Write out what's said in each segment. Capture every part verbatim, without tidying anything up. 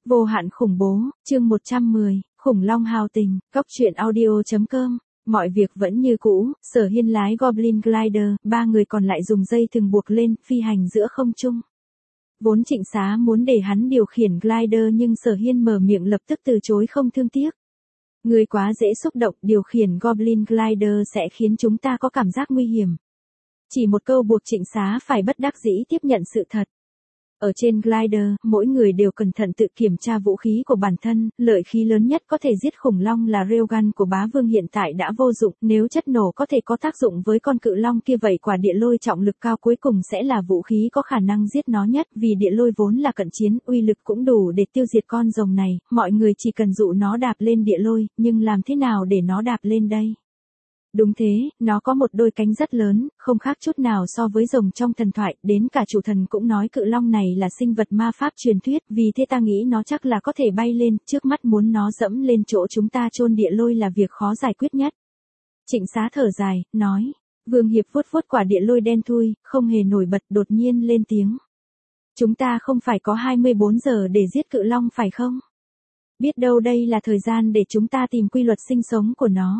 Vô hạn khủng bố, chương một trăm mười, khủng long hào tình, cóc truyện audio chấm com. Mọi việc vẫn như cũ, Sở Hiên lái Goblin Glider, ba người còn lại dùng dây thừng buộc lên, phi hành giữa không trung. Vốn Trịnh Xá muốn để hắn điều khiển Glider nhưng Sở Hiên mở miệng lập tức từ chối không thương tiếc. Người quá dễ xúc động, điều khiển Goblin Glider sẽ khiến chúng ta có cảm giác nguy hiểm. Chỉ một câu buộc Trịnh Xá phải bất đắc dĩ tiếp nhận sự thật. Ở trên glider, mỗi người đều cẩn thận tự kiểm tra vũ khí của bản thân, lợi khí lớn nhất có thể giết khủng long là railgun của bá vương hiện tại đã vô dụng, nếu chất nổ có thể có tác dụng với con cự long kia vậy quả địa lôi trọng lực cao cuối cùng sẽ là vũ khí có khả năng giết nó nhất, vì địa lôi vốn là cận chiến, uy lực cũng đủ để tiêu diệt con rồng này, mọi người chỉ cần dụ nó đạp lên địa lôi, nhưng làm thế nào để nó đạp lên đây? Đúng thế, nó có một đôi cánh rất lớn, không khác chút nào so với rồng trong thần thoại, đến cả chủ thần cũng nói cự long này là sinh vật ma pháp truyền thuyết, vì thế ta nghĩ nó chắc là có thể bay lên, trước mắt muốn nó dẫm lên chỗ chúng ta chôn địa lôi là việc khó giải quyết nhất. Trịnh Xá thở dài, nói, Vương Hiệp vuốt vuốt quả địa lôi đen thui, không hề nổi bật, đột nhiên lên tiếng. Chúng ta không phải có hai mươi bốn giờ để giết cự long phải không? Biết đâu đây là thời gian để chúng ta tìm quy luật sinh sống của nó.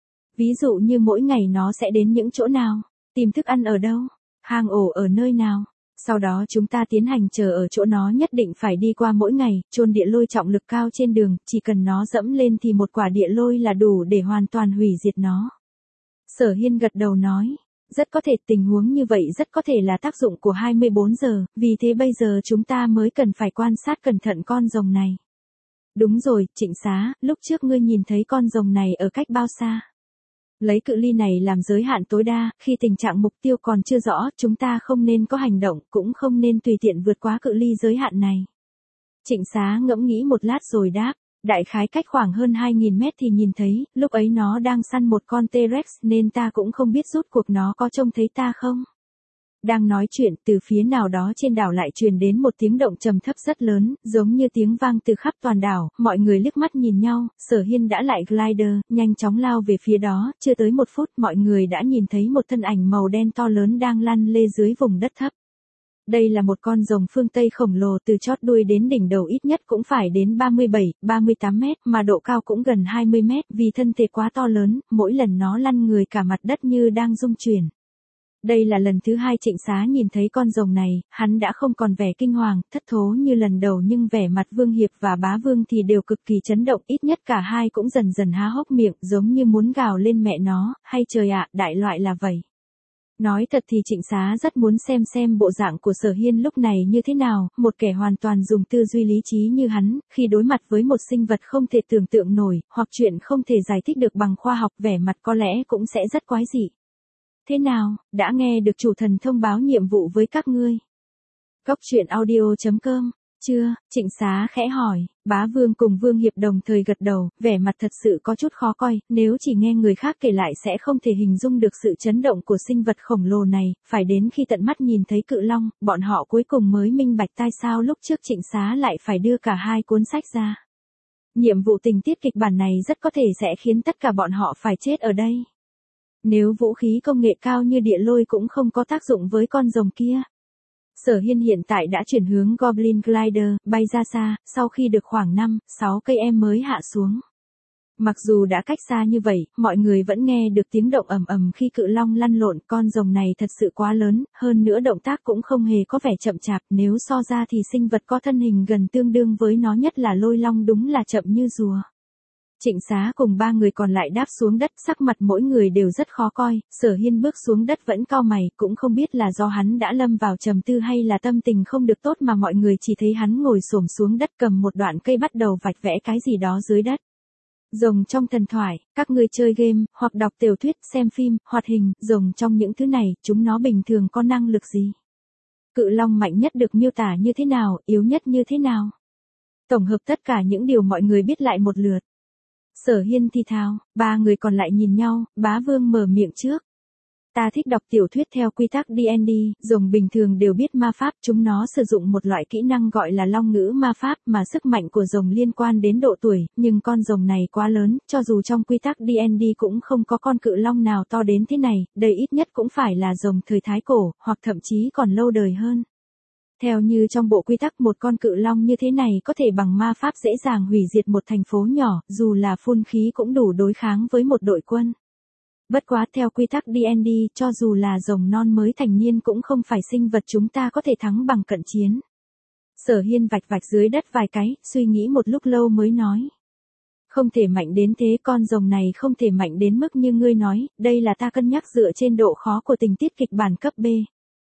Ví dụ như mỗi ngày nó sẽ đến những chỗ nào, tìm thức ăn ở đâu, hang ổ ở nơi nào. Sau đó chúng ta tiến hành chờ ở chỗ nó nhất định phải đi qua mỗi ngày, chôn địa lôi trọng lực cao trên đường, chỉ cần nó dẫm lên thì một quả địa lôi là đủ để hoàn toàn hủy diệt nó. Sở Hiên gật đầu nói, rất có thể tình huống như vậy rất có thể là tác dụng của hai mươi bốn giờ, vì thế bây giờ chúng ta mới cần phải quan sát cẩn thận con rồng này. Đúng rồi, Trịnh Xá, lúc trước ngươi nhìn thấy con rồng này ở cách bao xa? Lấy cự ly này làm giới hạn tối đa, khi tình trạng mục tiêu còn chưa rõ, chúng ta không nên có hành động, cũng không nên tùy tiện vượt quá cự ly giới hạn này. Trịnh Xá ngẫm nghĩ một lát rồi đáp, đại khái cách khoảng hơn hai nghìn mét thì nhìn thấy, lúc ấy nó đang săn một con T-Rex nên ta cũng không biết rốt cuộc nó có trông thấy ta không. Đang nói chuyện, từ phía nào đó trên đảo lại truyền đến một tiếng động trầm thấp rất lớn, giống như tiếng vang từ khắp toàn đảo, mọi người liếc mắt nhìn nhau, Sở Hiên đã lại glider, nhanh chóng lao về phía đó, chưa tới một phút mọi người đã nhìn thấy một thân ảnh màu đen to lớn đang lăn lê dưới vùng đất thấp. Đây là một con rồng phương Tây khổng lồ từ chót đuôi đến đỉnh đầu ít nhất cũng phải đến ba mươi bảy, ba mươi tám mét, mà độ cao cũng gần hai mươi mét, vì thân thể quá to lớn, mỗi lần nó lăn người cả mặt đất như đang rung chuyển. Đây là lần thứ hai Trịnh Xá nhìn thấy con rồng này, hắn đã không còn vẻ kinh hoàng, thất thố như lần đầu nhưng vẻ mặt Vương Hiệp và Bá Vương thì đều cực kỳ chấn động, ít nhất cả hai cũng dần dần há hốc miệng giống như muốn gào lên mẹ nó, hay trời ạ, đại loại là vậy. Nói thật thì Trịnh Xá rất muốn xem xem bộ dạng của Sở Hiên lúc này như thế nào, một kẻ hoàn toàn dùng tư duy lý trí như hắn, khi đối mặt với một sinh vật không thể tưởng tượng nổi, hoặc chuyện không thể giải thích được bằng khoa học vẻ mặt có lẽ cũng sẽ rất quái dị. Thế nào, đã nghe được chủ thần thông báo nhiệm vụ với các ngươi? Cóc truyện audio chấm com. Chưa, Trịnh Xá khẽ hỏi, Bá Vương cùng Vương Hiệp đồng thời gật đầu, vẻ mặt thật sự có chút khó coi, nếu chỉ nghe người khác kể lại sẽ không thể hình dung được sự chấn động của sinh vật khổng lồ này, phải đến khi tận mắt nhìn thấy cự long, bọn họ cuối cùng mới minh bạch tại sao lúc trước Trịnh Xá lại phải đưa cả hai cuốn sách ra. Nhiệm vụ tình tiết kịch bản này rất có thể sẽ khiến tất cả bọn họ phải chết ở đây. Nếu vũ khí công nghệ cao như địa lôi cũng không có tác dụng với con rồng kia. Sở Hiên hiện tại đã chuyển hướng Goblin Glider, bay ra xa, sau khi được khoảng năm, sáu cây em mới hạ xuống. Mặc dù đã cách xa như vậy, mọi người vẫn nghe được tiếng động ầm ầm khi cự long lăn lộn, con rồng này thật sự quá lớn, hơn nữa động tác cũng không hề có vẻ chậm chạp, nếu so ra thì sinh vật có thân hình gần tương đương với nó nhất là lôi long đúng là chậm như rùa. Trịnh Xá cùng ba người còn lại đáp xuống đất, sắc mặt mỗi người đều rất khó coi, Sở Hiên bước xuống đất vẫn cau mày, cũng không biết là do hắn đã lâm vào trầm tư hay là tâm tình không được tốt mà mọi người chỉ thấy hắn ngồi xổm xuống đất cầm một đoạn cây bắt đầu vạch vẽ cái gì đó dưới đất. Rồng trong thần thoại, các ngươi chơi game, hoặc đọc tiểu thuyết, xem phim, hoạt hình, rồng trong những thứ này, chúng nó bình thường có năng lực gì? Cự long mạnh nhất được miêu tả như thế nào, yếu nhất như thế nào? Tổng hợp tất cả những điều mọi người biết lại một lượt. Sở Hiên thì thào, ba người còn lại nhìn nhau, Bá Vương mở miệng trước. Ta thích đọc tiểu thuyết theo quy tắc đê and đê, rồng bình thường đều biết ma pháp, chúng nó sử dụng một loại kỹ năng gọi là long ngữ ma pháp mà sức mạnh của rồng liên quan đến độ tuổi, nhưng con rồng này quá lớn, cho dù trong quy tắc đê and đê cũng không có con cự long nào to đến thế này, đây ít nhất cũng phải là rồng thời Thái Cổ, hoặc thậm chí còn lâu đời hơn. Theo như trong bộ quy tắc một con cự long như thế này có thể bằng ma pháp dễ dàng hủy diệt một thành phố nhỏ, dù là phun khí cũng đủ đối kháng với một đội quân. Bất quá theo quy tắc đê and đê, cho dù là rồng non mới thành niên cũng không phải sinh vật chúng ta có thể thắng bằng cận chiến. Sở Hiên vạch vạch dưới đất vài cái, suy nghĩ một lúc lâu mới nói. Không thể mạnh đến thế, con rồng này không thể mạnh đến mức như ngươi nói, đây là ta cân nhắc dựa trên độ khó của tình tiết kịch bản cấp B.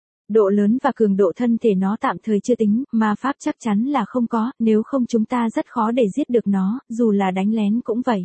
Độ lớn và cường độ thân thể nó tạm thời chưa tính, mà pháp chắc chắn là không có, nếu không chúng ta rất khó để giết được nó, dù là đánh lén cũng vậy.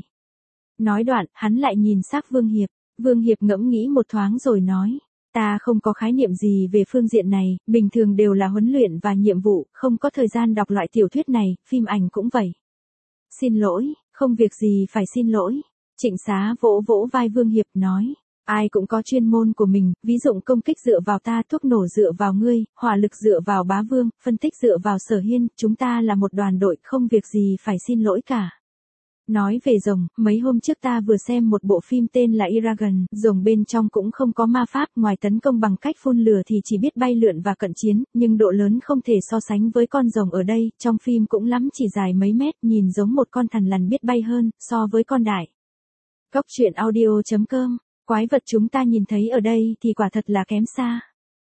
Nói đoạn, hắn lại nhìn xác Vương Hiệp. Vương Hiệp ngẫm nghĩ một thoáng rồi nói. Ta không có khái niệm gì về phương diện này, bình thường đều là huấn luyện và nhiệm vụ, không có thời gian đọc loại tiểu thuyết này, phim ảnh cũng vậy. Xin lỗi, không việc gì phải xin lỗi. Trịnh Xá vỗ vỗ vai Vương Hiệp nói. Ai cũng có chuyên môn của mình, ví dụ công kích dựa vào ta, thuốc nổ dựa vào ngươi, hỏa lực dựa vào Bá Vương, phân tích dựa vào Sở Hiên, chúng ta là một đoàn đội, không việc gì phải xin lỗi cả. Nói về rồng, mấy hôm trước ta vừa xem một bộ phim tên là Eragon, rồng bên trong cũng không có ma pháp, ngoài tấn công bằng cách phun lửa thì chỉ biết bay lượn và cận chiến, nhưng độ lớn không thể so sánh với con rồng ở đây, trong phim cũng lắm chỉ dài mấy mét, nhìn giống một con thằn lằn biết bay hơn, so với con đại. Cốc truyện audio chấm com, quái vật chúng ta nhìn thấy ở đây thì quả thật là kém xa.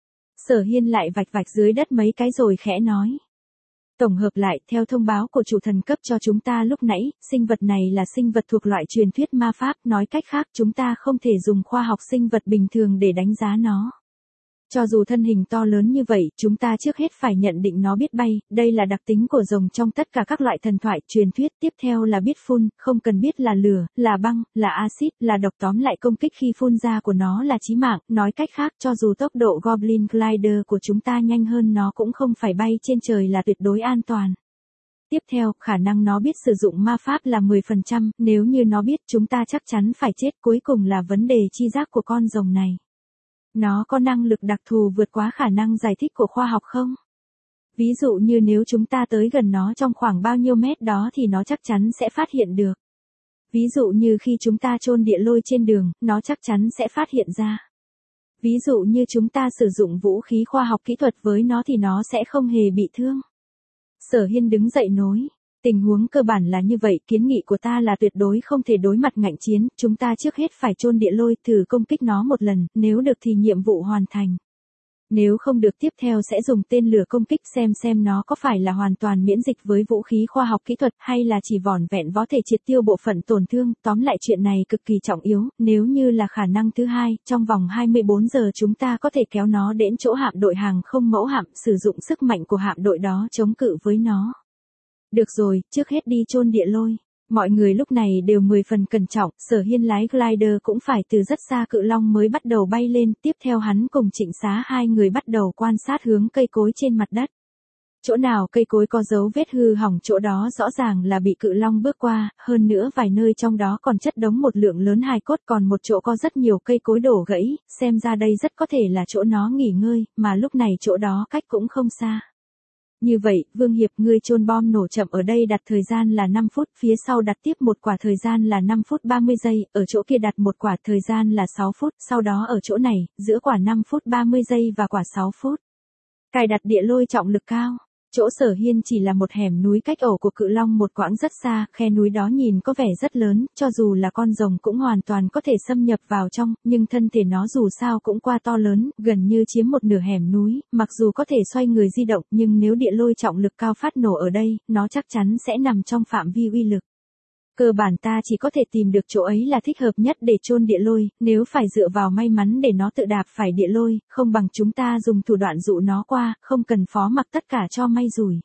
Sở Hiên lại vạch vạch dưới đất mấy cái rồi khẽ nói. Tổng hợp lại, theo thông báo của chủ thần cấp cho chúng ta lúc nãy, sinh vật này là sinh vật thuộc loại truyền thuyết ma pháp, nói cách khác chúng ta không thể dùng khoa học sinh vật bình thường để đánh giá nó. Cho dù thân hình to lớn như vậy, chúng ta trước hết phải nhận định nó biết bay, đây là đặc tính của rồng trong tất cả các loại thần thoại, truyền thuyết, tiếp theo là biết phun, không cần biết là lửa, là băng, là axit, là độc, tóm lại công kích khi phun ra của nó là chí mạng, nói cách khác cho dù tốc độ Goblin Glider của chúng ta nhanh hơn nó cũng không phải bay trên trời là tuyệt đối an toàn. Tiếp theo, khả năng nó biết sử dụng ma pháp là mười phần trăm, nếu như nó biết chúng ta chắc chắn phải chết, cuối cùng là vấn đề chi giác của con rồng này. Nó có năng lực đặc thù vượt quá khả năng giải thích của khoa học không? Ví dụ như nếu chúng ta tới gần nó trong khoảng bao nhiêu mét đó thì nó chắc chắn sẽ phát hiện được. Ví dụ như khi chúng ta chôn địa lôi trên đường, nó chắc chắn sẽ phát hiện ra. Ví dụ như chúng ta sử dụng vũ khí khoa học kỹ thuật với nó thì nó sẽ không hề bị thương. Sở Hiên đứng dậy nói. Tình huống cơ bản là như vậy, kiến nghị của ta là tuyệt đối không thể đối mặt ngạnh chiến, chúng ta trước hết phải chôn địa lôi, thử công kích nó một lần, nếu được thì nhiệm vụ hoàn thành. Nếu không được tiếp theo sẽ dùng tên lửa công kích xem xem nó có phải là hoàn toàn miễn dịch với vũ khí khoa học kỹ thuật hay là chỉ vỏn vẹn có thể triệt tiêu bộ phận tổn thương, tóm lại chuyện này cực kỳ trọng yếu, nếu như là khả năng thứ hai, trong vòng hai mươi bốn giờ chúng ta có thể kéo nó đến chỗ hạm đội hàng không mẫu hạm, sử dụng sức mạnh của hạm đội đó chống cự với nó. Được rồi, trước hết đi chôn địa lôi. Mọi người lúc này đều mười phần cẩn trọng, Sở Hiên lái glider cũng phải từ rất xa cự long mới bắt đầu bay lên, tiếp theo hắn cùng Trịnh Xá hai người bắt đầu quan sát hướng cây cối trên mặt đất. Chỗ nào cây cối có dấu vết hư hỏng chỗ đó rõ ràng là bị cự long bước qua, hơn nữa vài nơi trong đó còn chất đống một lượng lớn hài cốt, còn một chỗ có rất nhiều cây cối đổ gãy, xem ra đây rất có thể là chỗ nó nghỉ ngơi, mà lúc này chỗ đó cách cũng không xa. Như vậy, Vương Hiệp, ngươi chôn bom nổ chậm ở đây đặt thời gian là năm phút, phía sau đặt tiếp một quả thời gian là năm phút ba mươi giây, ở chỗ kia đặt một quả thời gian là sáu phút, sau đó ở chỗ này, giữa quả năm phút ba mươi giây và quả sáu phút. Cài đặt địa lôi trọng lực cao. Chỗ Sở Hiên chỉ là một hẻm núi cách ổ của cự long một quãng rất xa, khe núi đó nhìn có vẻ rất lớn, cho dù là con rồng cũng hoàn toàn có thể xâm nhập vào trong, nhưng thân thể nó dù sao cũng qua to lớn, gần như chiếm một nửa hẻm núi, mặc dù có thể xoay người di động, nhưng nếu địa lôi trọng lực cao phát nổ ở đây, nó chắc chắn sẽ nằm trong phạm vi uy lực. Cơ bản ta chỉ có thể tìm được chỗ ấy là thích hợp nhất để chôn địa lôi, nếu phải dựa vào may mắn để nó tự đạp phải địa lôi, không bằng chúng ta dùng thủ đoạn dụ nó qua, không cần phó mặc tất cả cho may rủi.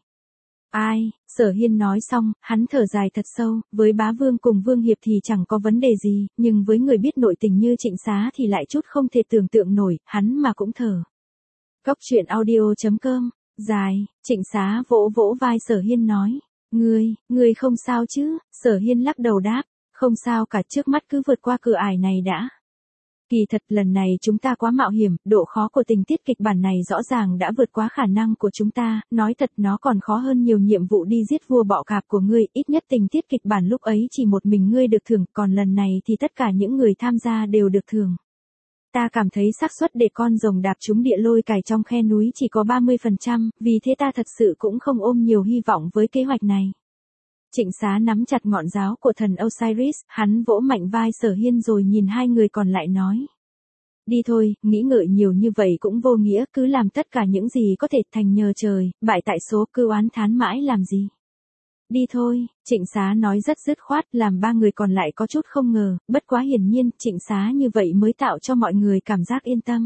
Ai, Sở Hiên nói xong, hắn thở dài thật sâu, với Bá Vương cùng Vương Hiệp thì chẳng có vấn đề gì, nhưng với người biết nội tình như Trịnh Xá thì lại chút không thể tưởng tượng nổi, hắn mà cũng thở. Cốc truyện audio chấm com, dài, Trịnh Xá vỗ vỗ vai Sở Hiên nói. Ngươi, ngươi không sao chứ? Sở Hiên lắc đầu đáp, không sao cả, trước mắt cứ vượt qua cửa ải này đã. Kỳ thật lần này chúng ta quá mạo hiểm, độ khó của tình tiết kịch bản này rõ ràng đã vượt quá khả năng của chúng ta, nói thật nó còn khó hơn nhiều nhiệm vụ đi giết vua bọ cạp của ngươi, ít nhất tình tiết kịch bản lúc ấy chỉ một mình ngươi được thưởng, còn lần này thì tất cả những người tham gia đều được thưởng. Ta cảm thấy xác suất để con rồng đạp trúng địa lôi cày trong khe núi chỉ có ba mươi phần trăm, vì thế ta thật sự cũng không ôm nhiều hy vọng với kế hoạch này. Trịnh Xá nắm chặt ngọn giáo của thần Osiris, hắn vỗ mạnh vai Sở Hiên rồi nhìn hai người còn lại nói. Đi thôi, nghĩ ngợi nhiều như vậy cũng vô nghĩa, cứ làm tất cả những gì có thể, thành nhờ trời, bại tại số, cứ oán thán mãi làm gì. Đi thôi, Trịnh Xá nói rất dứt khoát, làm ba người còn lại có chút không ngờ, bất quá hiển nhiên, Trịnh Xá như vậy mới tạo cho mọi người cảm giác yên tâm.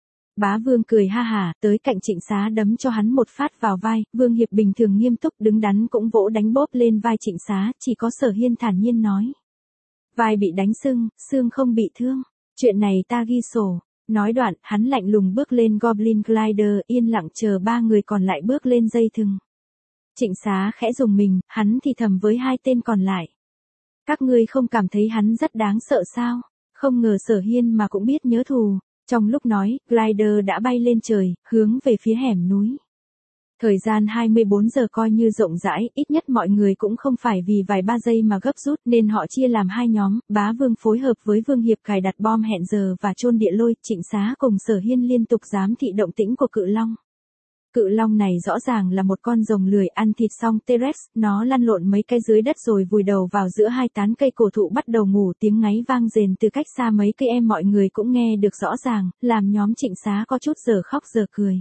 Bá Vương cười ha hả, tới cạnh Trịnh Xá đấm cho hắn một phát vào vai, Vương Hiệp bình thường nghiêm túc đứng đắn cũng vỗ đánh bóp lên vai Trịnh Xá, chỉ có Sở Hiên thản nhiên nói. Vai bị đánh sưng, xương không bị thương, chuyện này ta ghi sổ. Nói đoạn, hắn lạnh lùng bước lên Goblin Glider, yên lặng chờ ba người còn lại bước lên dây thừng. Trịnh Xá khẽ dùng mình, hắn thì thầm với hai tên còn lại. Các ngươi không cảm thấy hắn rất đáng sợ sao? Không ngờ Sở Hiên mà cũng biết nhớ thù. Trong lúc nói, glider đã bay lên trời, hướng về phía hẻm núi. Thời gian hai mươi bốn giờ coi như rộng rãi, ít nhất mọi người cũng không phải vì vài ba giây mà gấp rút nên họ chia làm hai nhóm, Bá Vương phối hợp với Vương Hiệp cài đặt bom hẹn giờ và chôn địa lôi, Trịnh Xá cùng Sở Hiên liên tục giám thị động tĩnh của cự long. Cự long này rõ ràng là một con rồng lười ăn thịt xong T-Rex, nó lăn lộn mấy cái dưới đất rồi vùi đầu vào giữa hai tán cây cổ thụ bắt đầu ngủ, tiếng ngáy vang rền từ cách xa mấy cây em mọi người cũng nghe được rõ ràng, làm nhóm Trịnh Xá có chút giờ khóc giờ cười.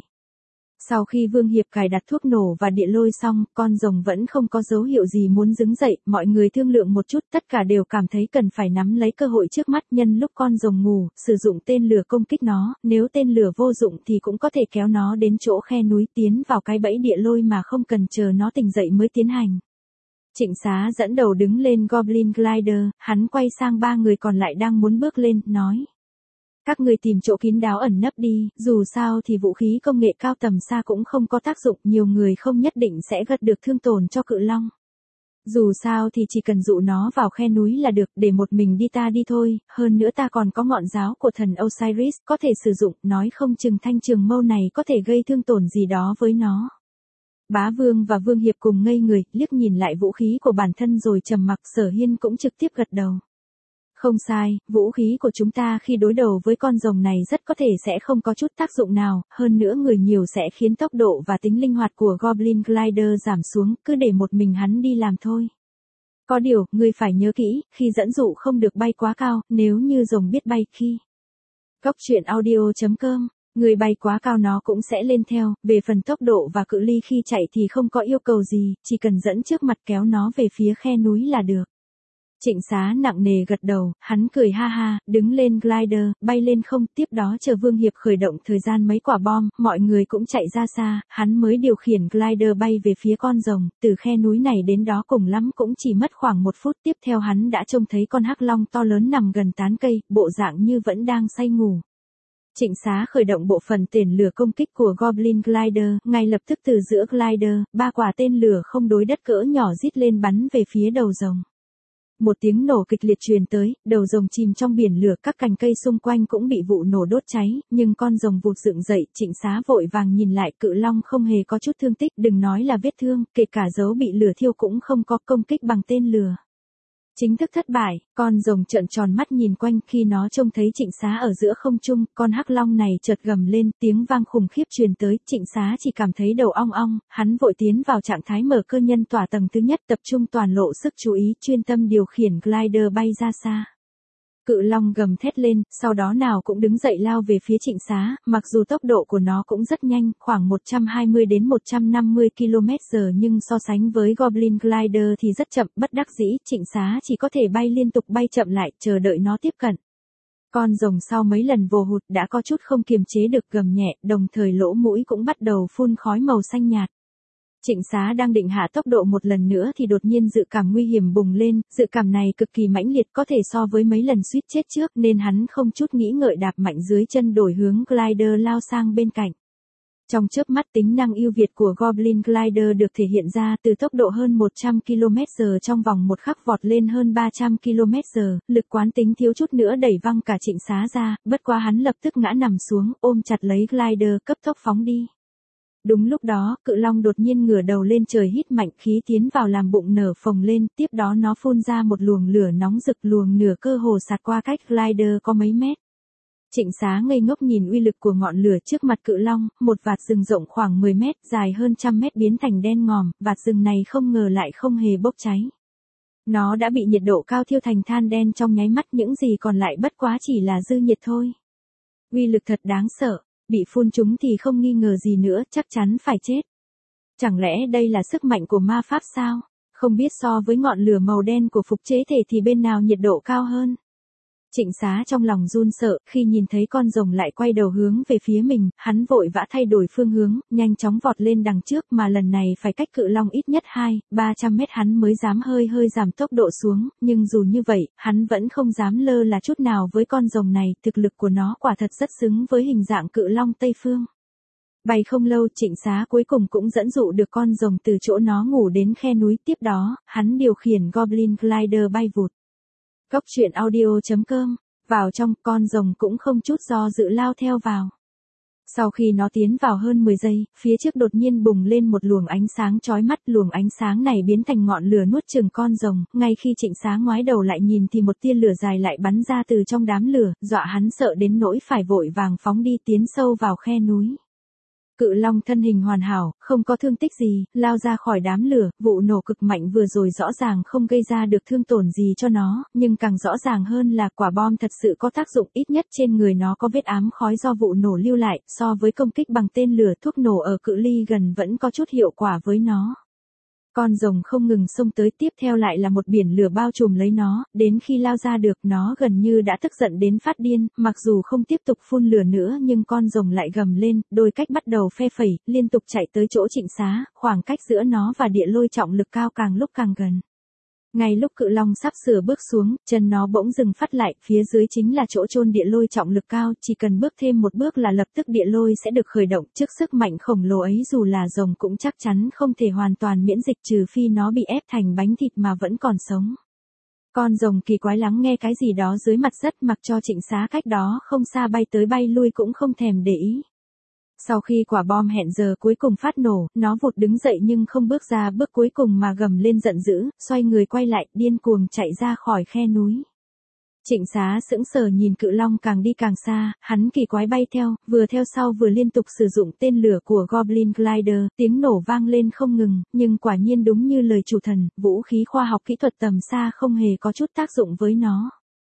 Sau khi Vương Hiệp cài đặt thuốc nổ và địa lôi xong, con rồng vẫn không có dấu hiệu gì muốn đứng dậy, mọi người thương lượng một chút, tất cả đều cảm thấy cần phải nắm lấy cơ hội trước mắt nhân lúc con rồng ngủ, sử dụng tên lửa công kích nó, nếu tên lửa vô dụng thì cũng có thể kéo nó đến chỗ khe núi tiến vào cái bẫy địa lôi mà không cần chờ nó tỉnh dậy mới tiến hành. Trịnh Xá dẫn đầu đứng lên Goblin Glider, hắn quay sang ba người còn lại đang muốn bước lên, nói. Các người tìm chỗ kín đáo ẩn nấp đi, dù sao thì vũ khí công nghệ cao tầm xa cũng không có tác dụng, nhiều người không nhất định sẽ gật được thương tổn cho cự long. Dù sao thì chỉ cần dụ nó vào khe núi là được, để một mình đi ta đi thôi, hơn nữa ta còn có ngọn giáo của thần Osiris, có thể sử dụng, nói không chừng thanh trường mâu này có thể gây thương tổn gì đó với nó. Bá Vương và Vương Hiệp cùng ngây người, liếc nhìn lại vũ khí của bản thân rồi trầm mặc, Sở Hiên cũng trực tiếp gật đầu. Không sai, vũ khí của chúng ta khi đối đầu với con rồng này rất có thể sẽ không có chút tác dụng nào, hơn nữa người nhiều sẽ khiến tốc độ và tính linh hoạt của Goblin Glider giảm xuống, cứ để một mình hắn đi làm thôi. Có điều, ngươi phải nhớ kỹ, khi dẫn dụ không được bay quá cao, nếu như rồng biết bay khi. Góc truyện audio chấm com, người bay quá cao nó cũng sẽ lên theo, về phần tốc độ và cự ly khi chạy thì không có yêu cầu gì, chỉ cần dẫn trước mặt kéo nó về phía khe núi là được. Trịnh Xá nặng nề gật đầu, hắn cười ha ha, đứng lên glider, bay lên không, tiếp đó chờ Vương Hiệp khởi động thời gian mấy quả bom, mọi người cũng chạy ra xa, hắn mới điều khiển glider bay về phía con rồng, từ khe núi này đến đó cùng lắm cũng chỉ mất khoảng một phút, tiếp theo hắn đã trông thấy con hắc long to lớn nằm gần tán cây, bộ dạng như vẫn đang say ngủ. Trịnh Xá khởi động bộ phận tên lửa công kích của Goblin Glider, ngay lập tức từ giữa glider, ba quả tên lửa không đối đất cỡ nhỏ rít lên bắn về phía đầu rồng. Một tiếng nổ kịch liệt truyền tới, đầu rồng chìm trong biển lửa, các cành cây xung quanh cũng bị vụ nổ đốt cháy, nhưng con rồng vụt dựng dậy, Trịnh Xá vội vàng nhìn lại, cự long không hề có chút thương tích, đừng nói là vết thương, kể cả dấu bị lửa thiêu cũng không có, công kích bằng tên lửa. Chính thức thất bại, con rồng trợn tròn mắt nhìn quanh, khi nó trông thấy Trịnh Xá ở giữa không trung, con hắc long này chợt gầm lên, tiếng vang khủng khiếp truyền tới, Trịnh Xá chỉ cảm thấy đầu ong ong, hắn vội tiến vào trạng thái mở cơ nhân tỏa tầng thứ nhất, tập trung toàn lộ sức chú ý, chuyên tâm điều khiển glider bay ra xa. Cự long gầm thét lên, sau đó nào cũng đứng dậy lao về phía Trịnh Xá, mặc dù tốc độ của nó cũng rất nhanh, khoảng một trăm hai mươi đến một trăm năm mươi ki lô mét giờ nhưng so sánh với Goblin Glider thì rất chậm, bất đắc dĩ, Trịnh Xá chỉ có thể bay liên tục bay chậm lại, chờ đợi nó tiếp cận. Con rồng sau mấy lần vồ hụt đã có chút không kiềm chế được gầm nhẹ, đồng thời lỗ mũi cũng bắt đầu phun khói màu xanh nhạt. Trịnh Xá đang định hạ tốc độ một lần nữa thì đột nhiên dự cảm nguy hiểm bùng lên, dự cảm này cực kỳ mãnh liệt có thể so với mấy lần suýt chết trước nên hắn không chút nghĩ ngợi đạp mạnh dưới chân đổi hướng glider lao sang bên cạnh. Trong chớp mắt tính năng ưu việt của Goblin Glider được thể hiện ra từ tốc độ hơn một trăm ki lô mét giờ trong vòng một khắc vọt lên hơn ba trăm ki lô mét giờ, lực quán tính thiếu chút nữa đẩy văng cả Trịnh Xá ra, bất quá hắn lập tức ngã nằm xuống, ôm chặt lấy glider cấp tốc phóng đi. Đúng lúc đó, cự long đột nhiên ngửa đầu lên trời hít mạnh, khí tiến vào làm bụng nở phồng lên, tiếp đó nó phun ra một luồng lửa nóng rực, luồng lửa cơ hồ sạt qua cách glider có mấy mét. Trịnh Xá ngây ngốc nhìn uy lực của ngọn lửa trước mặt cự long, một vạt rừng rộng khoảng mười mét, dài hơn trăm mét biến thành đen ngòm, vạt rừng này không ngờ lại không hề bốc cháy. Nó đã bị nhiệt độ cao thiêu thành than đen trong nháy mắt, những gì còn lại bất quá chỉ là dư nhiệt thôi. Uy lực thật đáng sợ, bị phun trúng thì không nghi ngờ gì nữa, chắc chắn phải chết. Chẳng lẽ đây là sức mạnh của ma pháp sao? Không biết so với ngọn lửa màu đen của phục chế thể thì bên nào nhiệt độ cao hơn? Trịnh Xá trong lòng run sợ, khi nhìn thấy con rồng lại quay đầu hướng về phía mình, hắn vội vã thay đổi phương hướng, nhanh chóng vọt lên đằng trước, mà lần này phải cách cự long ít nhất hai, ba trăm mét hắn mới dám hơi hơi giảm tốc độ xuống, nhưng dù như vậy, hắn vẫn không dám lơ là chút nào với con rồng này, thực lực của nó quả thật rất xứng với hình dạng cự long Tây Phương. Bay không lâu, Trịnh Xá cuối cùng cũng dẫn dụ được con rồng từ chỗ nó ngủ đến khe núi, tiếp đó, hắn điều khiển Goblin Glider bay vụt. Cốc truyện audio chấm com, vào trong, con rồng cũng không chút do dự lao theo vào. Sau khi nó tiến vào hơn mười giây, phía trước đột nhiên bùng lên một luồng ánh sáng chói mắt, luồng ánh sáng này biến thành ngọn lửa nuốt chửng con rồng, ngay khi Trịnh Xá ngoái đầu lại nhìn thì một tia lửa dài lại bắn ra từ trong đám lửa, dọa hắn sợ đến nỗi phải vội vàng phóng đi tiến sâu vào khe núi. Cự long thân hình hoàn hảo, không có thương tích gì, lao ra khỏi đám lửa, vụ nổ cực mạnh vừa rồi rõ ràng không gây ra được thương tổn gì cho nó, nhưng càng rõ ràng hơn là quả bom thật sự có tác dụng, ít nhất trên người nó có vết ám khói do vụ nổ lưu lại, so với công kích bằng tên lửa, thuốc nổ ở cự ly gần vẫn có chút hiệu quả với nó. Con rồng không ngừng xông tới, tiếp theo lại là một biển lửa bao trùm lấy nó, đến khi lao ra được nó gần như đã tức giận đến phát điên, mặc dù không tiếp tục phun lửa nữa nhưng con rồng lại gầm lên, đôi cách bắt đầu phe phẩy, liên tục chạy tới chỗ Trịnh Xá, khoảng cách giữa nó và địa lôi trọng lực cao càng lúc càng gần. Ngay lúc cự long sắp sửa bước xuống, chân nó bỗng dừng phát lại, phía dưới chính là chỗ chôn địa lôi trọng lực cao, chỉ cần bước thêm một bước là lập tức địa lôi sẽ được khởi động, trước sức mạnh khổng lồ ấy dù là rồng cũng chắc chắn không thể hoàn toàn miễn dịch trừ phi nó bị ép thành bánh thịt mà vẫn còn sống. Con rồng kỳ quái lắng nghe cái gì đó dưới mặt đất, mặc cho Trịnh Xá cách đó không xa bay tới bay lui cũng không thèm để ý. Sau khi quả bom hẹn giờ cuối cùng phát nổ, nó vụt đứng dậy nhưng không bước ra bước cuối cùng mà gầm lên giận dữ, xoay người quay lại, điên cuồng chạy ra khỏi khe núi. Trịnh Xá sững sờ nhìn cự long càng đi càng xa, hắn kỳ quái bay theo, vừa theo sau vừa liên tục sử dụng tên lửa của Goblin Glider, tiếng nổ vang lên không ngừng, nhưng quả nhiên đúng như lời chủ thần, vũ khí khoa học kỹ thuật tầm xa không hề có chút tác dụng với nó.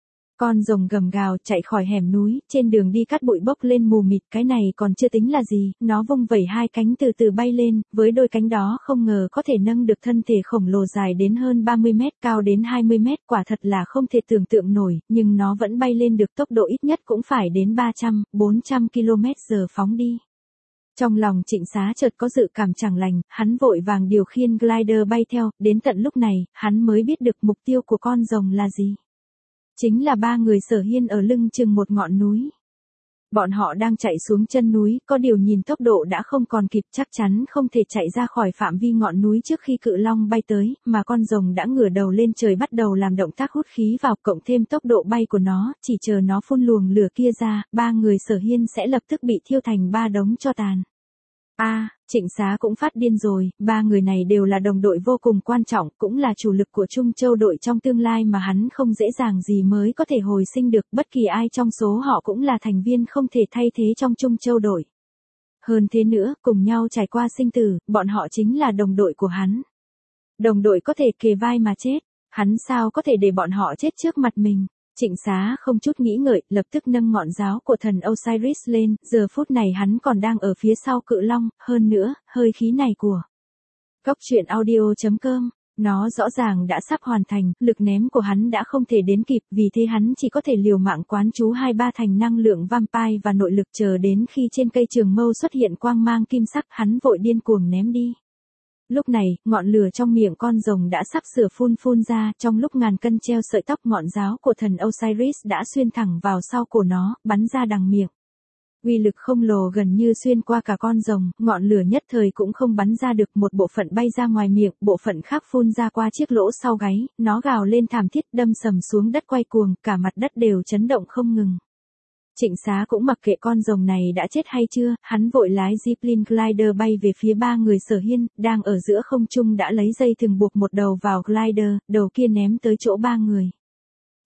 Con rồng gầm gào chạy khỏi hẻm núi, trên đường đi cát bụi bốc lên mù mịt, cái này còn chưa tính là gì, nó vung vẩy hai cánh từ từ bay lên, với đôi cánh đó không ngờ có thể nâng được thân thể khổng lồ dài đến hơn ba mươi mét, cao đến hai mươi mét, quả thật là không thể tưởng tượng nổi, nhưng nó vẫn bay lên được, tốc độ ít nhất cũng phải đến ba trăm, bốn trăm ki lô mét giờ phóng đi. Trong lòng Trịnh Xá chợt có dự cảm chẳng lành, hắn vội vàng điều khiển glider bay theo, đến tận lúc này, hắn mới biết được mục tiêu của con rồng là gì. Chính là ba người Sở Hiên ở lưng chừng một ngọn núi. Bọn họ đang chạy xuống chân núi, có điều nhìn tốc độ đã không còn kịp, chắc chắn không thể chạy ra khỏi phạm vi ngọn núi trước khi cự long bay tới, mà con rồng đã ngửa đầu lên trời bắt đầu làm động tác hút khí vào, cộng thêm tốc độ bay của nó, chỉ chờ nó phun luồng lửa kia ra, ba người Sở Hiên sẽ lập tức bị thiêu thành ba đống tro tàn. A, à, Trịnh Xá cũng phát điên rồi, ba người này đều là đồng đội vô cùng quan trọng, cũng là chủ lực của Trung Châu đội trong tương lai mà hắn không dễ dàng gì mới có thể hồi sinh được, bất kỳ ai trong số họ cũng là thành viên không thể thay thế trong Trung Châu đội. Hơn thế nữa, cùng nhau trải qua sinh tử, bọn họ chính là đồng đội của hắn. Đồng đội có thể kề vai mà chết, hắn sao có thể để bọn họ chết trước mặt mình. Trịnh Xá không chút nghĩ ngợi, lập tức nâng ngọn giáo của thần Osiris lên, giờ phút này hắn còn đang ở phía sau cự long, hơn nữa, hơi khí này của Cốc truyện audio chấm com, nó rõ ràng đã sắp hoàn thành, lực ném của hắn đã không thể đến kịp, vì thế hắn chỉ có thể liều mạng quán chú hai ba thành năng lượng vampire và nội lực, chờ đến khi trên cây trường mâu xuất hiện quang mang kim sắc, hắn vội điên cuồng ném đi. Lúc này, ngọn lửa trong miệng con rồng đã sắp sửa phun phun ra, trong lúc ngàn cân treo sợi tóc, ngọn giáo của thần Osiris đã xuyên thẳng vào sau cổ nó, bắn ra đằng miệng. Uy lực không lồ gần như xuyên qua cả con rồng, ngọn lửa nhất thời cũng không bắn ra được, một bộ phận bay ra ngoài miệng, bộ phận khác phun ra qua chiếc lỗ sau gáy, nó gào lên thảm thiết, đâm sầm xuống đất quay cuồng, cả mặt đất đều chấn động không ngừng. Trịnh Xá cũng mặc kệ con rồng này đã chết hay chưa, hắn vội lái Zeppelin Glider bay về phía ba người Sở Hiên, đang ở giữa không trung đã lấy dây thừng buộc một đầu vào glider, đầu kia ném tới chỗ ba người.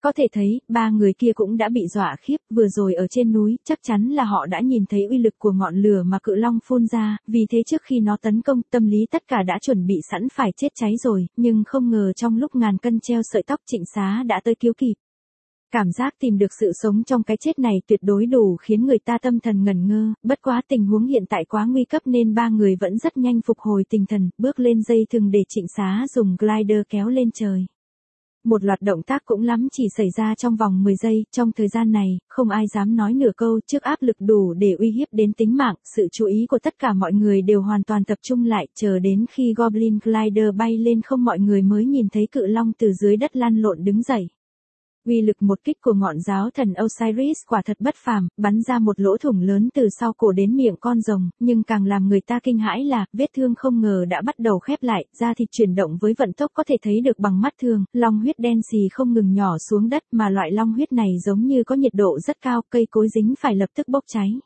Có thể thấy, ba người kia cũng đã bị dọa khiếp, vừa rồi ở trên núi, chắc chắn là họ đã nhìn thấy uy lực của ngọn lửa mà cự long phun ra, vì thế trước khi nó tấn công, tâm lý tất cả đã chuẩn bị sẵn phải chết cháy rồi, nhưng không ngờ trong lúc ngàn cân treo sợi tóc Trịnh Xá đã tới cứu kịp. Cảm giác tìm được sự sống trong cái chết này tuyệt đối đủ khiến người ta tâm thần ngẩn ngơ, bất quá tình huống hiện tại quá nguy cấp nên ba người vẫn rất nhanh phục hồi tinh thần, bước lên dây thừng để Trịnh Xá dùng glider kéo lên trời. Một loạt động tác cũng lắm chỉ xảy ra trong vòng mười giây, trong thời gian này, không ai dám nói nửa câu trước áp lực đủ để uy hiếp đến tính mạng, sự chú ý của tất cả mọi người đều hoàn toàn tập trung lại, chờ đến khi Goblin Glider bay lên không mọi người mới nhìn thấy cự long từ dưới đất lăn lộn đứng dậy. Uy lực một kích của ngọn giáo thần Osiris quả thật bất phàm, bắn ra một lỗ thủng lớn từ sau cổ đến miệng con rồng, nhưng càng làm người ta kinh hãi là, vết thương không ngờ đã bắt đầu khép lại, da thịt chuyển động với vận tốc có thể thấy được bằng mắt thường, long huyết đen xì không ngừng nhỏ xuống đất mà loại long huyết này giống như có nhiệt độ rất cao, cây cối dính phải lập tức bốc cháy.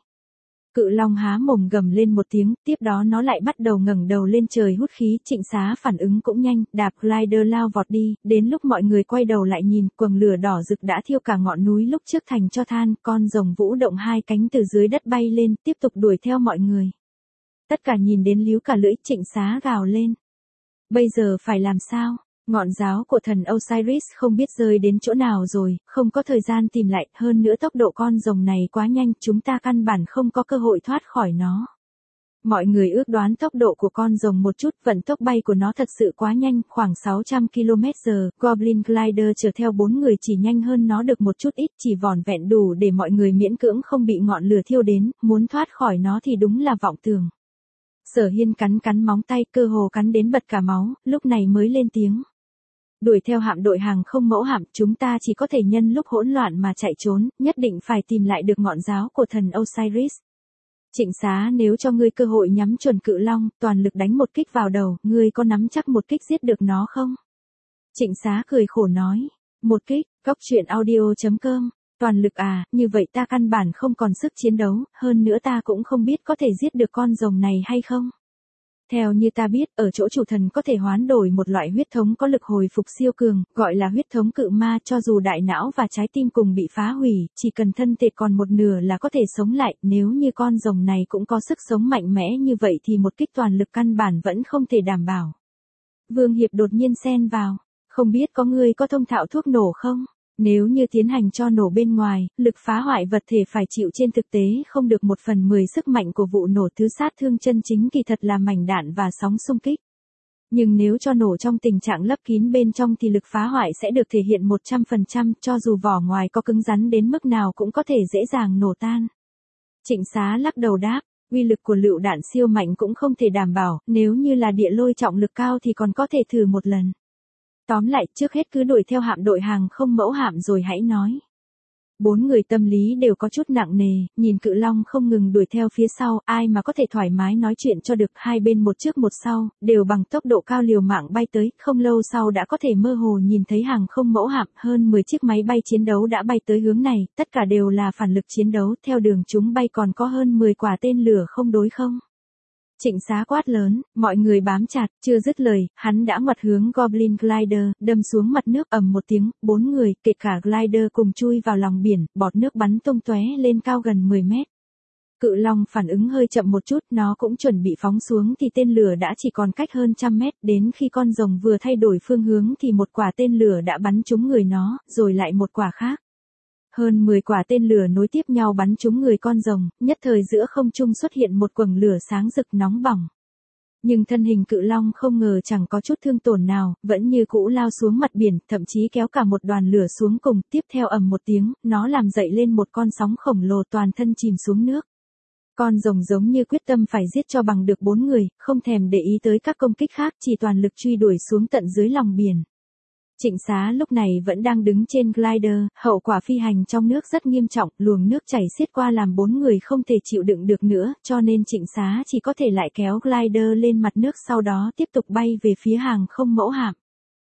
Cự long há mồm gầm lên một tiếng, tiếp đó nó lại bắt đầu ngẩng đầu lên trời hút khí, Trịnh Xá phản ứng cũng nhanh, đạp glider lao vọt đi, đến lúc mọi người quay đầu lại nhìn, quầng lửa đỏ rực đã thiêu cả ngọn núi lúc trước thành tro than, con rồng vũ động hai cánh từ dưới đất bay lên, tiếp tục đuổi theo mọi người. Tất cả nhìn đến líu cả lưỡi, Trịnh Xá gào lên. Bây giờ phải làm sao? Ngọn giáo của thần Osiris không biết rơi đến chỗ nào rồi, không có thời gian tìm lại, hơn nữa tốc độ con rồng này quá nhanh, chúng ta căn bản không có cơ hội thoát khỏi nó. Mọi người ước đoán tốc độ của con rồng một chút, vận tốc bay của nó thật sự quá nhanh, khoảng sáu trăm ki lô mét giờ, Goblin Glider chở theo bốn người chỉ nhanh hơn nó được một chút ít, chỉ vỏn vẹn đủ để mọi người miễn cưỡng không bị ngọn lửa thiêu đến, muốn thoát khỏi nó thì đúng là vọng tưởng. Sở Hiên cắn cắn móng tay, cơ hồ cắn đến bật cả máu, lúc này mới lên tiếng. Đuổi theo hạm đội hàng không mẫu hạm, chúng ta chỉ có thể nhân lúc hỗn loạn mà chạy trốn, nhất định phải tìm lại được ngọn giáo của thần Osiris. Trịnh Xá, nếu cho ngươi cơ hội nhắm chuẩn cự long, toàn lực đánh một kích vào đầu, ngươi có nắm chắc một kích giết được nó không? Trịnh Xá cười khổ nói, một kích, cóc truyện audio chấm com, toàn lực à, như vậy ta căn bản không còn sức chiến đấu, hơn nữa ta cũng không biết có thể giết được con rồng này hay không. Theo như ta biết, ở chỗ chủ thần có thể hoán đổi một loại huyết thống có lực hồi phục siêu cường, gọi là huyết thống cự ma, cho dù đại não và trái tim cùng bị phá hủy, chỉ cần thân thể còn một nửa là có thể sống lại, nếu như con rồng này cũng có sức sống mạnh mẽ như vậy thì một kích toàn lực căn bản vẫn không thể đảm bảo. Vương Hiệp đột nhiên xen vào, không biết có người có thông thạo thuốc nổ không? Nếu như tiến hành cho nổ bên ngoài, lực phá hoại vật thể phải chịu trên thực tế không được một phần mười sức mạnh của vụ nổ thứ sát thương chân chính kỳ thật là mảnh đạn và sóng xung kích. Nhưng nếu cho nổ trong tình trạng lấp kín bên trong thì lực phá hoại sẽ được thể hiện một trăm phần trăm, cho dù vỏ ngoài có cứng rắn đến mức nào cũng có thể dễ dàng nổ tan. Trịnh Xá lắc đầu đáp, uy lực của lựu đạn siêu mạnh cũng không thể đảm bảo, nếu như là địa lôi trọng lực cao thì còn có thể thử một lần. Tóm lại, trước hết cứ đuổi theo hạm đội hàng không mẫu hạm rồi hãy nói. Bốn người tâm lý đều có chút nặng nề, nhìn cự long không ngừng đuổi theo phía sau, ai mà có thể thoải mái nói chuyện cho được, hai bên một trước một sau, đều bằng tốc độ cao liều mạng bay tới, không lâu sau đã có thể mơ hồ nhìn thấy hàng không mẫu hạm, hơn mười chiếc máy bay chiến đấu đã bay tới hướng này, tất cả đều là phản lực chiến đấu, theo đường chúng bay còn có hơn mười quả tên lửa không đối không. Trịnh Xá quát lớn, mọi người bám chặt, chưa dứt lời, hắn đã ngoặt hướng Goblin Glider, đâm xuống mặt nước ầm một tiếng, bốn người, kể cả glider cùng chui vào lòng biển, bọt nước bắn tung tóe lên cao gần mười mét. Cự long phản ứng hơi chậm một chút, nó cũng chuẩn bị phóng xuống thì tên lửa đã chỉ còn cách hơn trăm mét, đến khi con rồng vừa thay đổi phương hướng thì một quả tên lửa đã bắn trúng người nó, rồi lại một quả khác. Hơn mười quả tên lửa nối tiếp nhau bắn trúng người con rồng, nhất thời giữa không trung xuất hiện một quầng lửa sáng rực nóng bỏng. Nhưng thân hình cự long không ngờ chẳng có chút thương tổn nào, vẫn như cũ lao xuống mặt biển, thậm chí kéo cả một đoàn lửa xuống cùng, tiếp theo ầm một tiếng, nó làm dậy lên một con sóng khổng lồ toàn thân chìm xuống nước. Con rồng giống như quyết tâm phải giết cho bằng được bốn người, không thèm để ý tới các công kích khác, chỉ toàn lực truy đuổi xuống tận dưới lòng biển. Trịnh Xá lúc này vẫn đang đứng trên glider, hậu quả phi hành trong nước rất nghiêm trọng, luồng nước chảy xiết qua làm bốn người không thể chịu đựng được nữa, cho nên Trịnh Xá chỉ có thể lại kéo glider lên mặt nước sau đó tiếp tục bay về phía hàng không mẫu hạm.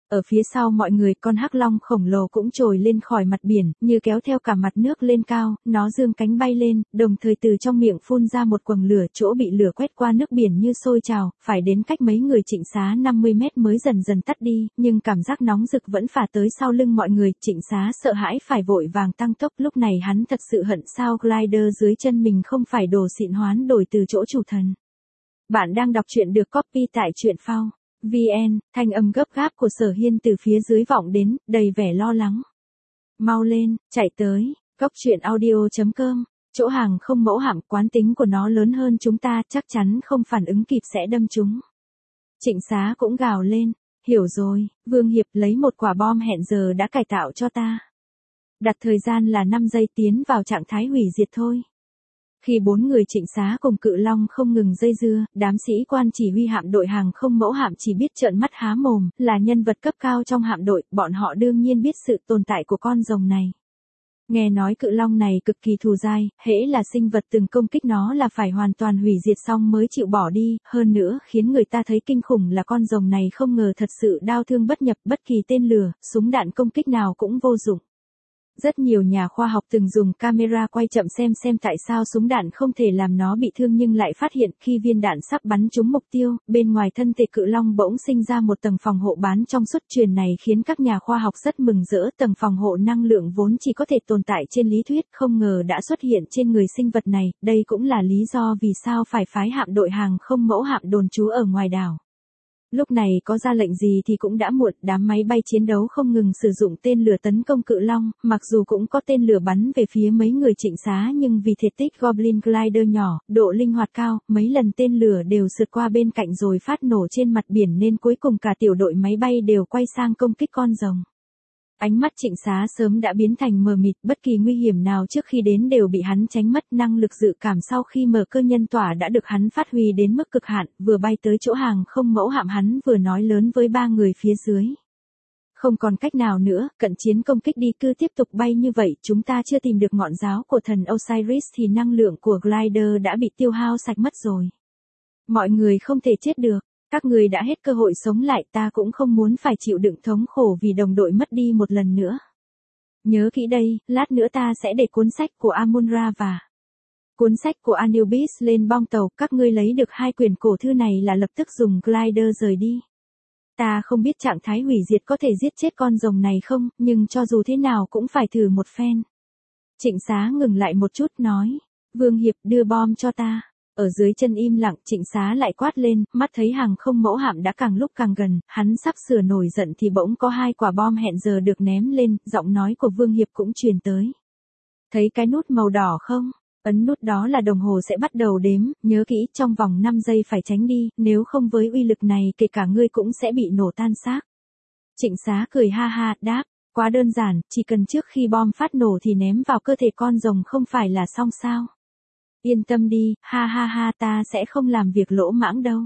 Ở phía sau mọi người, con hắc long khổng lồ cũng trồi lên khỏi mặt biển, như kéo theo cả mặt nước lên cao, nó giương cánh bay lên, đồng thời từ trong miệng phun ra một quầng lửa, chỗ bị lửa quét qua nước biển như sôi trào, phải đến cách mấy người Trịnh Xá năm mươi mét mới dần dần tắt đi, nhưng cảm giác nóng rực vẫn phả tới sau lưng mọi người, Trịnh Xá sợ hãi phải vội vàng tăng tốc, lúc này hắn thật sự hận sao glider dưới chân mình không phải đồ xịn hoán đổi từ chỗ chủ thần. Bạn đang đọc truyện được copy tại truyện phao chấm vn, thanh âm gấp gáp của Sở Hiên từ phía dưới vọng đến, đầy vẻ lo lắng. Mau lên, chạy tới, cốc truyện audio chấm com, chỗ hàng không mẫu hạm, quán tính của nó lớn hơn chúng ta, chắc chắn không phản ứng kịp sẽ đâm chúng. Trịnh Xá cũng gào lên, hiểu rồi, Vương Hiệp lấy một quả bom hẹn giờ đã cải tạo cho ta. Đặt thời gian là năm giây, tiến vào trạng thái hủy diệt thôi. Khi bốn người Trịnh Xá cùng Cự Long không ngừng dây dưa, đám sĩ quan chỉ huy hạm đội hàng không mẫu hạm chỉ biết trợn mắt há mồm, là nhân vật cấp cao trong hạm đội, bọn họ đương nhiên biết sự tồn tại của con rồng này. Nghe nói Cự Long này cực kỳ thù dai, hễ là sinh vật từng công kích nó là phải hoàn toàn hủy diệt xong mới chịu bỏ đi, hơn nữa khiến người ta thấy kinh khủng là con rồng này không ngờ thật sự đao thương bất nhập, bất kỳ tên lửa, súng đạn công kích nào cũng vô dụng. Rất nhiều nhà khoa học từng dùng camera quay chậm xem xem tại sao súng đạn không thể làm nó bị thương nhưng lại phát hiện khi viên đạn sắp bắn trúng mục tiêu, bên ngoài thân thể Cự Long bỗng sinh ra một tầng phòng hộ bán trong suốt, truyền này khiến các nhà khoa học rất mừng rỡ, tầng phòng hộ năng lượng vốn chỉ có thể tồn tại trên lý thuyết không ngờ đã xuất hiện trên người sinh vật này, đây cũng là lý do vì sao phải phái hạm đội hàng không mẫu hạm đồn trú ở ngoài đảo. Lúc này có ra lệnh gì thì cũng đã muộn, đám máy bay chiến đấu không ngừng sử dụng tên lửa tấn công Cự Long, mặc dù cũng có tên lửa bắn về phía mấy người Trịnh Xá nhưng vì thể tích Goblin Glider nhỏ, độ linh hoạt cao, mấy lần tên lửa đều sượt qua bên cạnh rồi phát nổ trên mặt biển nên cuối cùng cả tiểu đội máy bay đều quay sang công kích con rồng. Ánh mắt Trịnh Xá sớm đã biến thành mờ mịt, bất kỳ nguy hiểm nào trước khi đến đều bị hắn tránh mất, năng lực dự cảm sau khi mở cơ nhân tỏa đã được hắn phát huy đến mức cực hạn, vừa bay tới chỗ hàng không mẫu hạm hắn vừa nói lớn với ba người phía dưới. Không còn cách nào nữa, cận chiến công kích đi, cứ tiếp tục bay như vậy, chúng ta chưa tìm được ngọn giáo của thần Osiris thì năng lượng của glider đã bị tiêu hao sạch mất rồi. Mọi người không thể chết được. Các người đã hết cơ hội sống lại, ta cũng không muốn phải chịu đựng thống khổ vì đồng đội mất đi một lần nữa. Nhớ kỹ đây, lát nữa ta sẽ để cuốn sách của Amun-Ra và cuốn sách của Anubis lên bong tàu, các ngươi lấy được hai quyển cổ thư này là lập tức dùng glider rời đi. Ta không biết trạng thái hủy diệt có thể giết chết con rồng này không, nhưng cho dù thế nào cũng phải thử một phen. Trịnh Xá ngừng lại một chút nói, Vương Hiệp đưa bom cho ta. Ở dưới chân im lặng, Trịnh Xá lại quát lên, mắt thấy hàng không mẫu hạm đã càng lúc càng gần, hắn sắp sửa nổi giận thì bỗng có hai quả bom hẹn giờ được ném lên, giọng nói của Vương Hiệp cũng truyền tới. Thấy cái nút màu đỏ không? Ấn nút đó là đồng hồ sẽ bắt đầu đếm, nhớ kỹ trong vòng năm giây phải tránh đi, nếu không với uy lực này kể cả ngươi cũng sẽ bị nổ tan xác. Trịnh Xá cười ha ha, đáp, quá đơn giản, chỉ cần trước khi bom phát nổ thì ném vào cơ thể con rồng không phải là xong sao? Yên tâm đi, ha ha ha, ta sẽ không làm việc lỗ mãng đâu.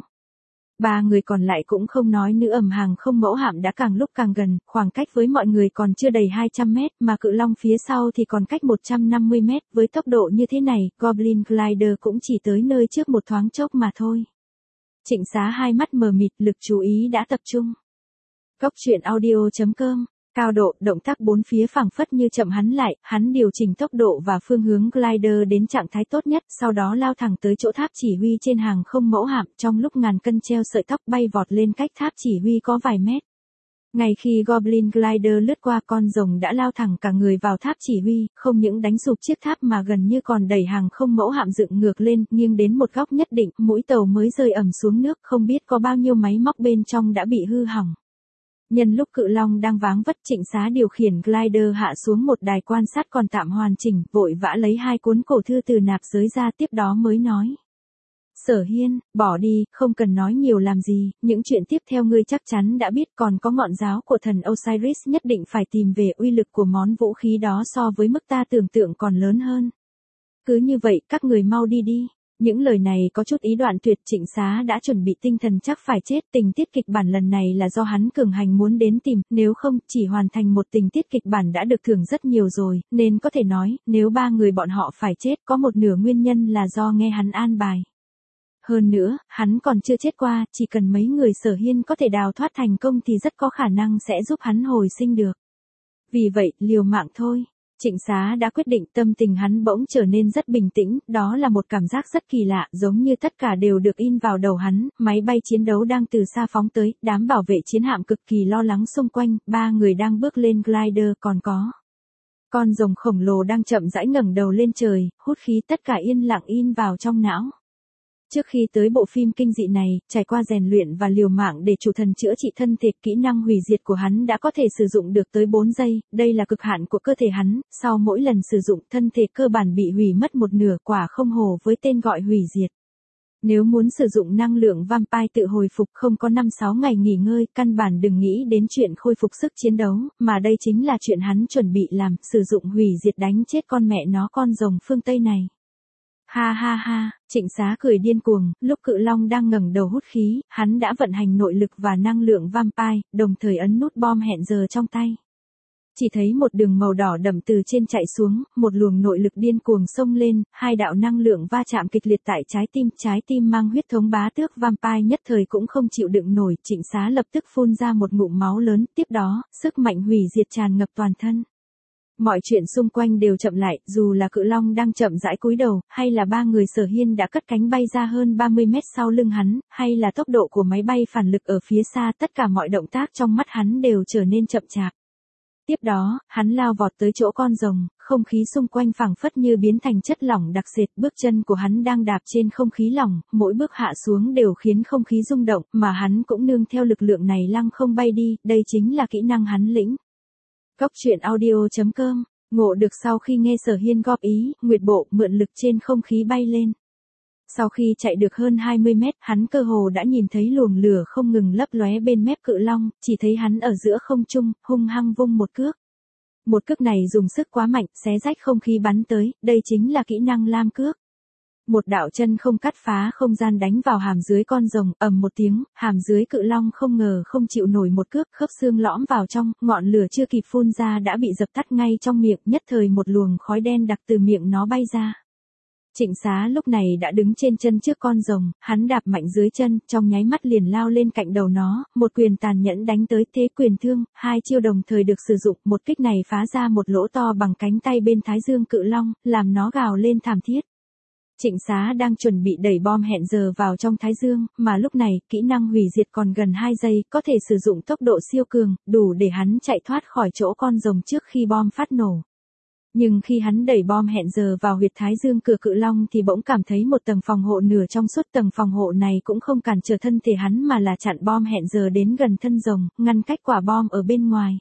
Ba người còn lại cũng không nói nữa, ầm hàng không mẫu hạm đã càng lúc càng gần, khoảng cách với mọi người còn chưa đầy hai trăm mét, mà Cự Long phía sau thì còn cách một trăm năm mươi mét, với tốc độ như thế này, Goblin Glider cũng chỉ tới nơi trước một thoáng chốc mà thôi. Trịnh Xá hai mắt mờ mịt, lực chú ý đã tập trung. Cốc truyện audio chấm com. Cao độ, động tác bốn phía phảng phất như chậm hắn lại, hắn điều chỉnh tốc độ và phương hướng glider đến trạng thái tốt nhất, sau đó lao thẳng tới chỗ tháp chỉ huy trên hàng không mẫu hạm, trong lúc ngàn cân treo sợi tóc bay vọt lên cách tháp chỉ huy có vài mét. Ngay khi Goblin Glider lướt qua, con rồng đã lao thẳng cả người vào tháp chỉ huy, không những đánh sụp chiếc tháp mà gần như còn đẩy hàng không mẫu hạm dựng ngược lên, nghiêng đến một góc nhất định, mũi tàu mới rơi ầm xuống nước, không biết có bao nhiêu máy móc bên trong đã bị hư hỏng. Nhân lúc Cự Long đang váng vất, Trịnh Xá điều khiển glider hạ xuống một đài quan sát còn tạm hoàn chỉnh, vội vã lấy hai cuốn cổ thư từ nạp giới ra, tiếp đó mới nói. Sở Hiên, bỏ đi, không cần nói nhiều làm gì, những chuyện tiếp theo ngươi chắc chắn đã biết, còn có ngọn giáo của thần Osiris, nhất định phải tìm về, uy lực của món vũ khí đó so với mức ta tưởng tượng còn lớn hơn. Cứ như vậy, các người mau đi đi. Những lời này có chút ý đoạn tuyệt, Trịnh Xá đã chuẩn bị tinh thần chắc phải chết, tình tiết kịch bản lần này là do hắn cường hành muốn đến tìm, nếu không, chỉ hoàn thành một tình tiết kịch bản đã được thưởng rất nhiều rồi, nên có thể nói, nếu ba người bọn họ phải chết, có một nửa nguyên nhân là do nghe hắn an bài. Hơn nữa, hắn còn chưa chết qua, chỉ cần mấy người Sở Hiên có thể đào thoát thành công thì rất có khả năng sẽ giúp hắn hồi sinh được. Vì vậy, liều mạng thôi. Trịnh Xá đã quyết định, tâm tình hắn bỗng trở nên rất bình tĩnh, đó là một cảm giác rất kỳ lạ, giống như tất cả đều được in vào đầu hắn, máy bay chiến đấu đang từ xa phóng tới, đám bảo vệ chiến hạm cực kỳ lo lắng xung quanh, ba người đang bước lên glider, còn có con rồng khổng lồ đang chậm rãi ngẩng đầu lên trời, hút khí, tất cả yên lặng in vào trong não. Trước khi tới bộ phim kinh dị này, trải qua rèn luyện và liều mạng để chủ thần chữa trị thân thể, kỹ năng hủy diệt của hắn đã có thể sử dụng được tới bốn giây, đây là cực hạn của cơ thể hắn, sau mỗi lần sử dụng thân thể cơ bản bị hủy mất một nửa, quả không hổ với tên gọi hủy diệt. Nếu muốn sử dụng năng lượng vampire tự hồi phục không có năm sáu ngày nghỉ ngơi, căn bản đừng nghĩ đến chuyện khôi phục sức chiến đấu, mà đây chính là chuyện hắn chuẩn bị làm, sử dụng hủy diệt đánh chết con mẹ nó con rồng phương Tây này. Ha ha ha, Trịnh Xá cười điên cuồng, lúc Cự Long đang ngẩng đầu hút khí, hắn đã vận hành nội lực và năng lượng vampire, đồng thời ấn nút bom hẹn giờ trong tay. Chỉ thấy một đường màu đỏ đậm từ trên chạy xuống, một luồng nội lực điên cuồng xông lên, hai đạo năng lượng va chạm kịch liệt tại trái tim, trái tim mang huyết thống bá tước vampire nhất thời cũng không chịu đựng nổi, Trịnh Xá lập tức phun ra một ngụm máu lớn, tiếp đó, sức mạnh hủy diệt tràn ngập toàn thân. Mọi chuyện xung quanh đều chậm lại, dù là Cự Long đang chậm rãi cúi đầu, hay là ba người Sở Hiên đã cất cánh bay ra hơn ba mươi mét sau lưng hắn, hay là tốc độ của máy bay phản lực ở phía xa, tất cả mọi động tác trong mắt hắn đều trở nên chậm chạp. Tiếp đó, hắn lao vọt tới chỗ con rồng, không khí xung quanh phảng phất như biến thành chất lỏng đặc sệt, bước chân của hắn đang đạp trên không khí lỏng, mỗi bước hạ xuống đều khiến không khí rung động, mà hắn cũng nương theo lực lượng này lăng không bay đi, đây chính là kỹ năng hắn lĩnh. Cốc truyện audio chấm com, ngộ được sau khi nghe Sở Hiên góp ý, Nguyệt Bộ mượn lực trên không khí bay lên. Sau khi chạy được hơn hai mươi mét, hắn cơ hồ đã nhìn thấy luồng lửa không ngừng lấp lóe bên mép Cự Long, chỉ thấy hắn ở giữa không trung, hung hăng vung một cước. Một cước này dùng sức quá mạnh, xé rách không khí bắn tới, đây chính là kỹ năng lam cước. Một đạo chân không cắt phá không gian đánh vào hàm dưới con rồng, ầm một tiếng, hàm dưới Cự Long không ngờ không chịu nổi một cước, khớp xương lõm vào trong, ngọn lửa chưa kịp phun ra đã bị dập tắt ngay trong miệng, nhất thời một luồng khói đen đặc từ miệng nó bay ra. Trịnh Xá lúc này đã đứng trên chân trước con rồng, hắn đạp mạnh dưới chân, trong nháy mắt liền lao lên cạnh đầu nó, một quyền tàn nhẫn đánh tới, thế quyền thương, hai chiêu đồng thời được sử dụng, một kích này phá ra một lỗ to bằng cánh tay bên thái dương Cự Long, làm nó gào lên thảm thiết. Trịnh Xá đang chuẩn bị đẩy bom hẹn giờ vào trong thái dương, mà lúc này, kỹ năng hủy diệt còn gần hai giây, có thể sử dụng tốc độ siêu cường, đủ để hắn chạy thoát khỏi chỗ con rồng trước khi bom phát nổ. Nhưng khi hắn đẩy bom hẹn giờ vào huyệt thái dương cửa Cự Long thì bỗng cảm thấy một tầng phòng hộ nửa trong suốt, tầng phòng hộ này cũng không cản trở thân thể hắn mà là chặn bom hẹn giờ đến gần thân rồng, ngăn cách quả bom ở bên ngoài.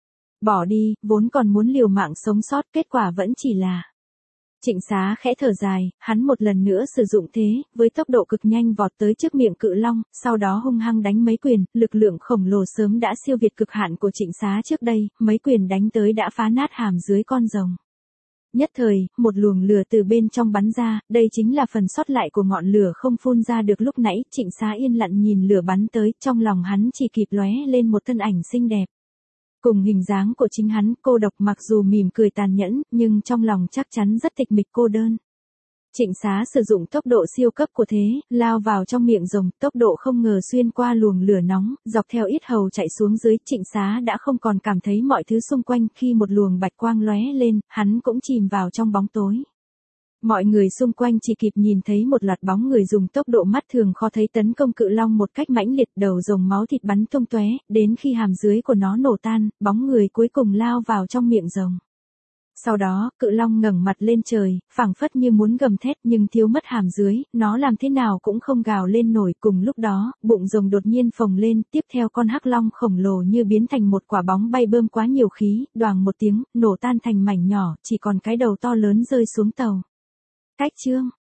Bỏ đi, vốn còn muốn liều mạng sống sót, kết quả vẫn chỉ là... Trịnh Xá khẽ thở dài, hắn một lần nữa sử dụng thế, với tốc độ cực nhanh vọt tới trước miệng Cự Long, sau đó hung hăng đánh mấy quyền, lực lượng khổng lồ sớm đã siêu việt cực hạn của Trịnh Xá trước đây, mấy quyền đánh tới đã phá nát hàm dưới con rồng. Nhất thời, một luồng lửa từ bên trong bắn ra, đây chính là phần sót lại của ngọn lửa không phun ra được lúc nãy, Trịnh Xá yên lặng nhìn lửa bắn tới, trong lòng hắn chỉ kịp lóe lên một thân ảnh xinh đẹp. Cùng hình dáng của chính hắn, cô độc mặc dù mỉm cười tàn nhẫn, nhưng trong lòng chắc chắn rất tịch mịch cô đơn. Trịnh Xá sử dụng tốc độ siêu cấp của thế, lao vào trong miệng rồng, tốc độ không ngờ xuyên qua luồng lửa nóng, dọc theo yết hầu chạy xuống dưới, Trịnh Xá đã không còn cảm thấy mọi thứ xung quanh, khi một luồng bạch quang lóe lên, hắn cũng chìm vào trong bóng tối. Mọi người xung quanh chỉ kịp nhìn thấy một loạt bóng người dùng tốc độ mắt thường khó thấy tấn công Cự Long một cách mãnh liệt, đầu rồng máu thịt bắn tung tóe, đến khi hàm dưới của nó nổ tan, bóng người cuối cùng lao vào trong miệng rồng. Sau đó, Cự Long ngẩng mặt lên trời, phảng phất như muốn gầm thét nhưng thiếu mất hàm dưới, nó làm thế nào cũng không gào lên nổi. Cùng lúc đó, bụng rồng đột nhiên phồng lên, tiếp theo con hắc long khổng lồ như biến thành một quả bóng bay bơm quá nhiều khí, đoàng một tiếng, nổ tan thành mảnh nhỏ, chỉ còn cái đầu to lớn rơi xuống tàu. Cách chương